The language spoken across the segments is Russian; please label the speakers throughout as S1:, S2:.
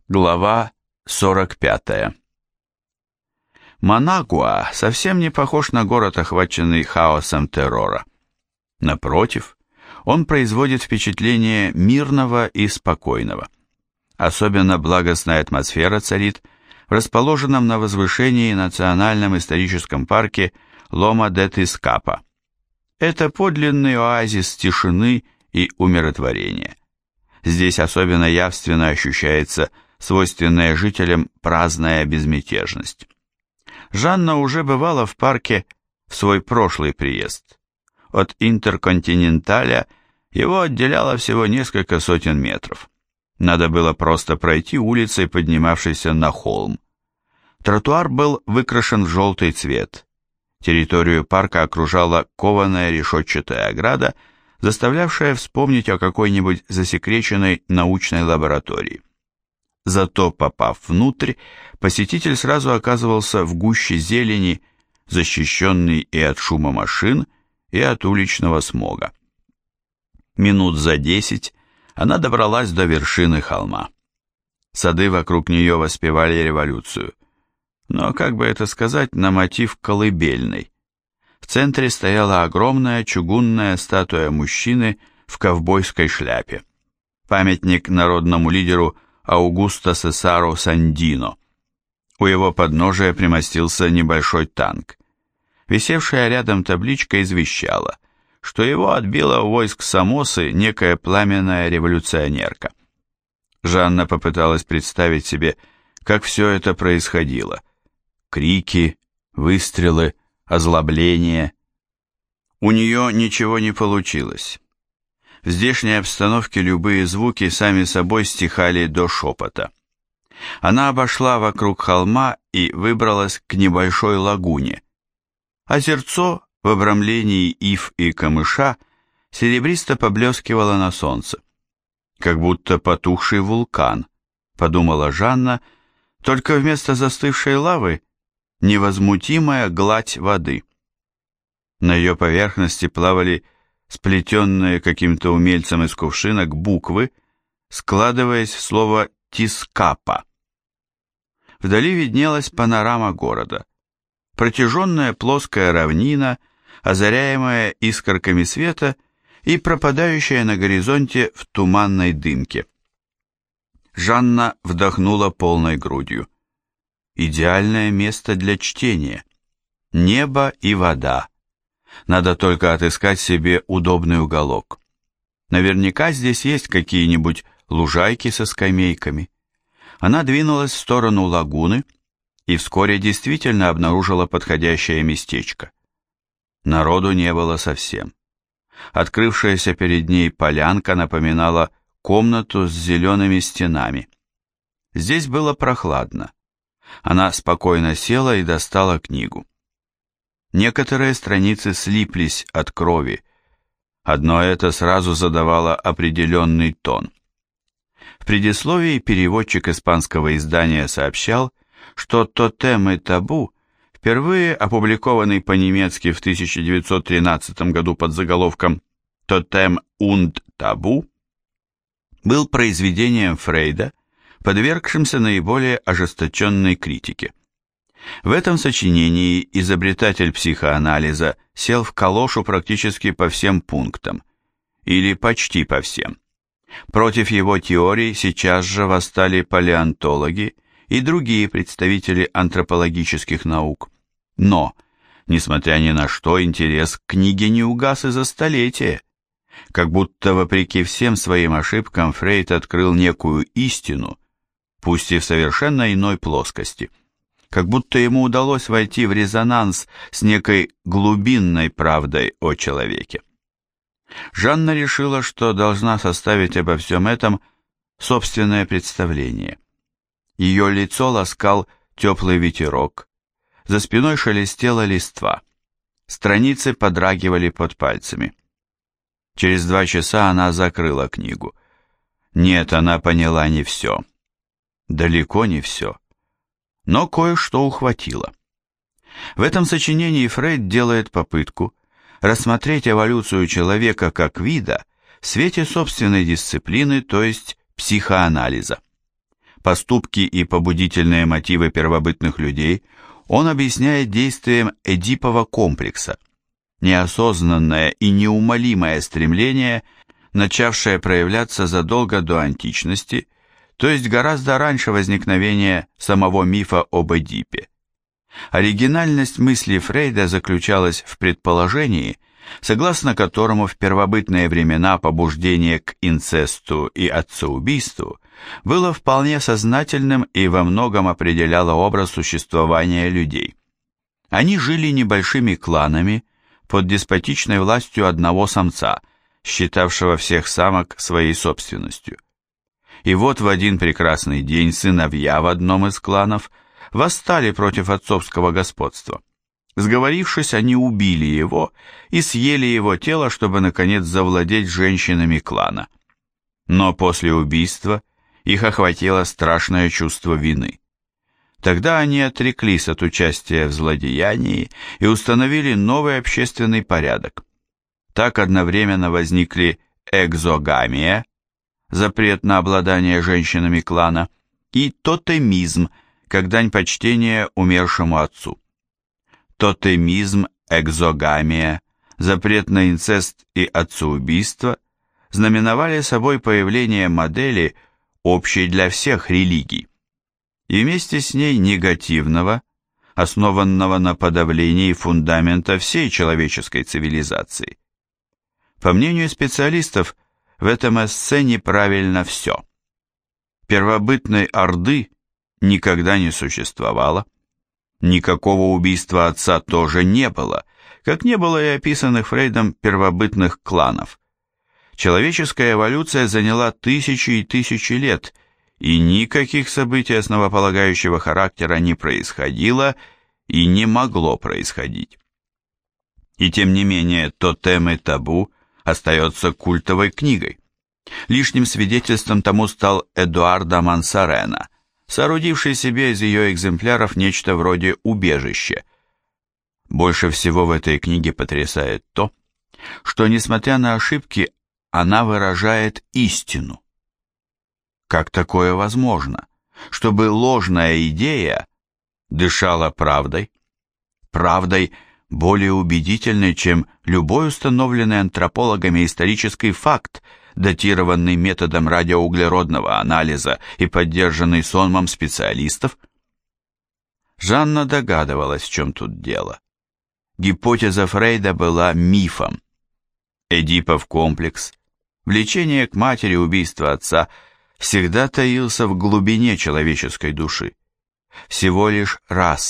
S1: Глава 45. Манагуа совсем не похож на город, охваченный хаосом террора. Напротив, он производит впечатление мирного и спокойного. Особенно благостная атмосфера царит в расположенном на возвышении национальном историческом парке Лома-де-Тискапа. Это подлинный оазис тишины и умиротворения. Здесь особенно явственно ощущается свойственная жителям праздная безмятежность. Жанна уже бывала в парке в свой прошлый приезд. От Интерконтиненталя его отделяло всего несколько сотен метров. Надо было просто пройти улицей, поднимавшейся на холм. Тротуар был выкрашен в желтый цвет. Территорию парка окружала кованая решетчатая ограда, заставлявшая вспомнить о какой-нибудь засекреченной научной лаборатории. Зато, попав внутрь, посетитель сразу оказывался в гуще зелени, защищенный и от шума машин, и от уличного смога. Минут за 10 она добралась до вершины холма. Сады вокруг нее воспевали революцию. Но, как бы это сказать, на мотив колыбельной. В центре стояла огромная чугунная статуя мужчины в ковбойской шляпе. Памятник народному лидеру Аугусто Сесару Сандино. У его подножия примостился небольшой танк. Висевшая рядом табличка извещала, что его отбила у войск Самосы некая пламенная революционерка. Жанна попыталась представить себе, как все это происходило. Крики, выстрелы, озлобление. У нее ничего не получилось. В здешней обстановке любые звуки сами собой стихали до шепота. Она обошла вокруг холма и выбралась к небольшой лагуне. Озерцо в обрамлении ив и камыша серебристо поблескивало на солнце. Как будто потухший вулкан, подумала Жанна, только вместо застывшей лавы невозмутимая гладь воды. На ее поверхности плавали сплетенные каким-то умельцем из кувшинок буквы, складываясь в слово «Тискапа». Вдали виднелась панорама города. Протяженная плоская равнина, озаряемая искорками света и пропадающая на горизонте в туманной дымке. Жанна вдохнула полной грудью. Идеальное место для чтения. Небо и вода. Надо только отыскать себе удобный уголок. Наверняка здесь есть какие-нибудь лужайки со скамейками. Она двинулась в сторону лагуны и вскоре действительно обнаружила подходящее местечко. Народу не было совсем. Открывшаяся перед ней полянка напоминала комнату с зелеными стенами. Здесь было прохладно. Она спокойно села и достала книгу. Некоторые страницы слиплись от крови. Одно это сразу задавало определенный тон. В предисловии переводчик испанского издания сообщал, что «Тотем и табу», впервые опубликованный по-немецки в 1913 году под заголовком «Тотем und табу», был произведением Фрейда, подвергшимся наиболее ожесточенной критике. В этом сочинении изобретатель психоанализа сел в калошу практически по всем пунктам, или почти по всем. Против его теорий сейчас же восстали палеонтологи и другие представители антропологических наук. Но, несмотря ни на что, интерес к книге не угас и за столетия. Как будто, вопреки всем своим ошибкам, Фрейд открыл некую истину, пусть и в совершенно иной плоскости. Как будто ему удалось войти в резонанс с некой глубинной правдой о человеке. Жанна решила, что должна составить обо всем этом собственное представление. Ее лицо ласкал теплый ветерок, за спиной шелестела листва, страницы подрагивали под пальцами. Через 2 часа она закрыла книгу. Нет, она поняла не все. Далеко не все. Но кое-что ухватило. В этом сочинении Фрейд делает попытку рассмотреть эволюцию человека как вида в свете собственной дисциплины, то есть психоанализа. Поступки и побудительные мотивы первобытных людей он объясняет действием Эдипова комплекса, неосознанное и неумолимое стремление, начавшее проявляться задолго до античности, то есть гораздо раньше возникновения самого мифа об Эдипе. Оригинальность мысли Фрейда заключалась в предположении, согласно которому в первобытные времена побуждение к инцесту и отцеубийству было вполне сознательным и во многом определяло образ существования людей. Они жили небольшими кланами под деспотичной властью одного самца, считавшего всех самок своей собственностью. И вот в один прекрасный день сыновья в одном из кланов восстали против отцовского господства. Сговорившись, они убили его и съели его тело, чтобы, наконец, завладеть женщинами клана. Но после убийства их охватило страшное чувство вины. Тогда они отреклись от участия в злодеянии и установили новый общественный порядок. Так одновременно возникли экзогамия, запрет на обладание женщинами клана, и тотемизм, как дань почтения умершему отцу. Тотемизм, экзогамия, запрет на инцест и отцеубийство знаменовали собой появление модели, общей для всех религий, и вместе с ней негативного, основанного на подавлении фундамента всей человеческой цивилизации. По мнению специалистов, в этом эссе неправильно все. Первобытной орды никогда не существовало, никакого убийства отца тоже не было, как не было и описанных Фрейдом первобытных кланов. Человеческая эволюция заняла тысячи и тысячи лет, и никаких событий основополагающего характера не происходило и не могло происходить. И тем не менее, «Тотем и табу» остается культовой книгой. Лишним свидетельством тому стал Эдуардо Мансарена, соорудивший себе из ее экземпляров нечто вроде убежища. Больше всего в этой книге потрясает то, что, несмотря на ошибки, она выражает истину. Как такое возможно, чтобы ложная идея дышала правдой? Правдой более убедительной, чем любой установленный антропологами исторический факт, датированный методом радиоуглеродного анализа и поддержанный сонмом специалистов? Жанна догадывалась, в чем тут дело. Гипотеза Фрейда была мифом. Эдипов комплекс, влечение к матери, убийство отца всегда таился в глубине человеческой души. Всего лишь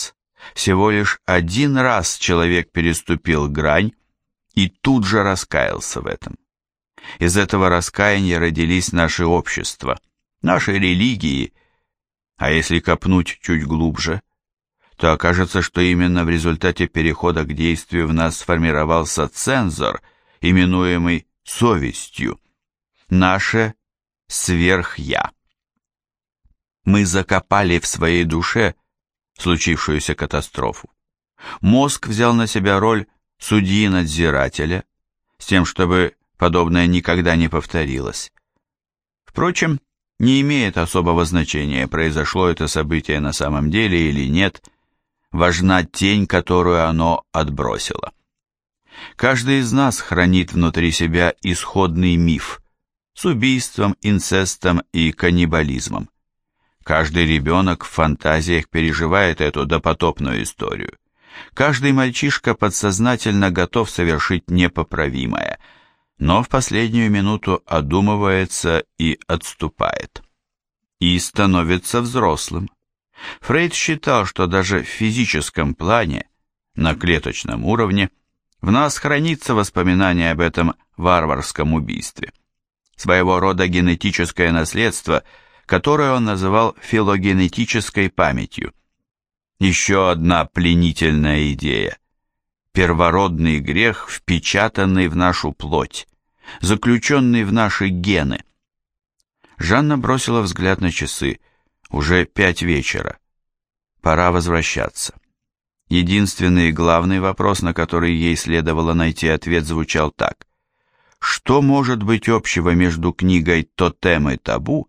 S1: один раз человек переступил грань и тут же раскаялся в этом. Из этого раскаяния родились наши общества, наши религии, а если копнуть чуть глубже, то окажется, что именно в результате перехода к действию в нас сформировался цензор, именуемый совестью, наше сверх-я. Мы закопали в своей душе случившуюся катастрофу. Мозг взял на себя роль судьи-надзирателя, с тем, чтобы подобное никогда не повторилось. Впрочем, не имеет особого значения, произошло это событие на самом деле или нет, важна тень, которую оно отбросило. Каждый из нас хранит внутри себя исходный миф с убийством, инцестом и каннибализмом. Каждый ребенок в фантазиях переживает эту допотопную историю. Каждый мальчишка подсознательно готов совершить непоправимое, но в последнюю минуту одумывается и отступает. И становится взрослым. Фрейд считал, что даже в физическом плане, на клеточном уровне, в нас хранится воспоминание об этом варварском убийстве. Своего рода генетическое наследство, которое он называл филогенетической памятью. Еще одна пленительная идея. Первородный грех, впечатанный в нашу плоть, заключенный в наши гены. Жанна бросила взгляд на часы. Уже 5 вечера. Пора возвращаться. Единственный и главный вопрос, на который ей следовало найти ответ, звучал так. Что может быть общего между книгой «Тотем и табу»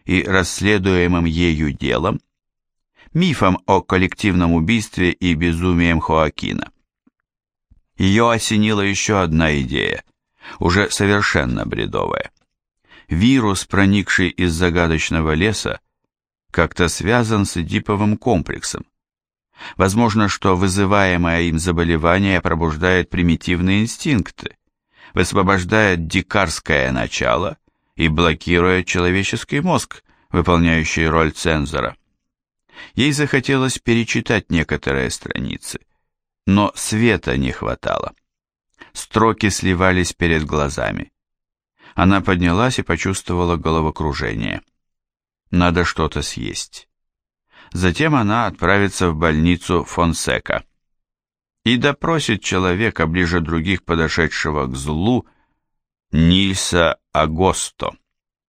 S1: и расследуемым ею делом, мифом о коллективном убийстве и безумием Хоакина. Ее осенила еще одна идея, уже совершенно бредовая. Вирус, проникший из загадочного леса, как-то связан с Эдиповым комплексом. Возможно, что вызываемое им заболевание пробуждает примитивные инстинкты, высвобождает дикарское начало и блокирует человеческий мозг, выполняющий роль цензора. Ей захотелось перечитать некоторые страницы, но света не хватало. Строки сливались перед глазами. Она поднялась и почувствовала головокружение. Надо что-то съесть. Затем она отправится в больницу Фонсека и допросит человека, ближе других подошедшего к злу, Нильса Агосто.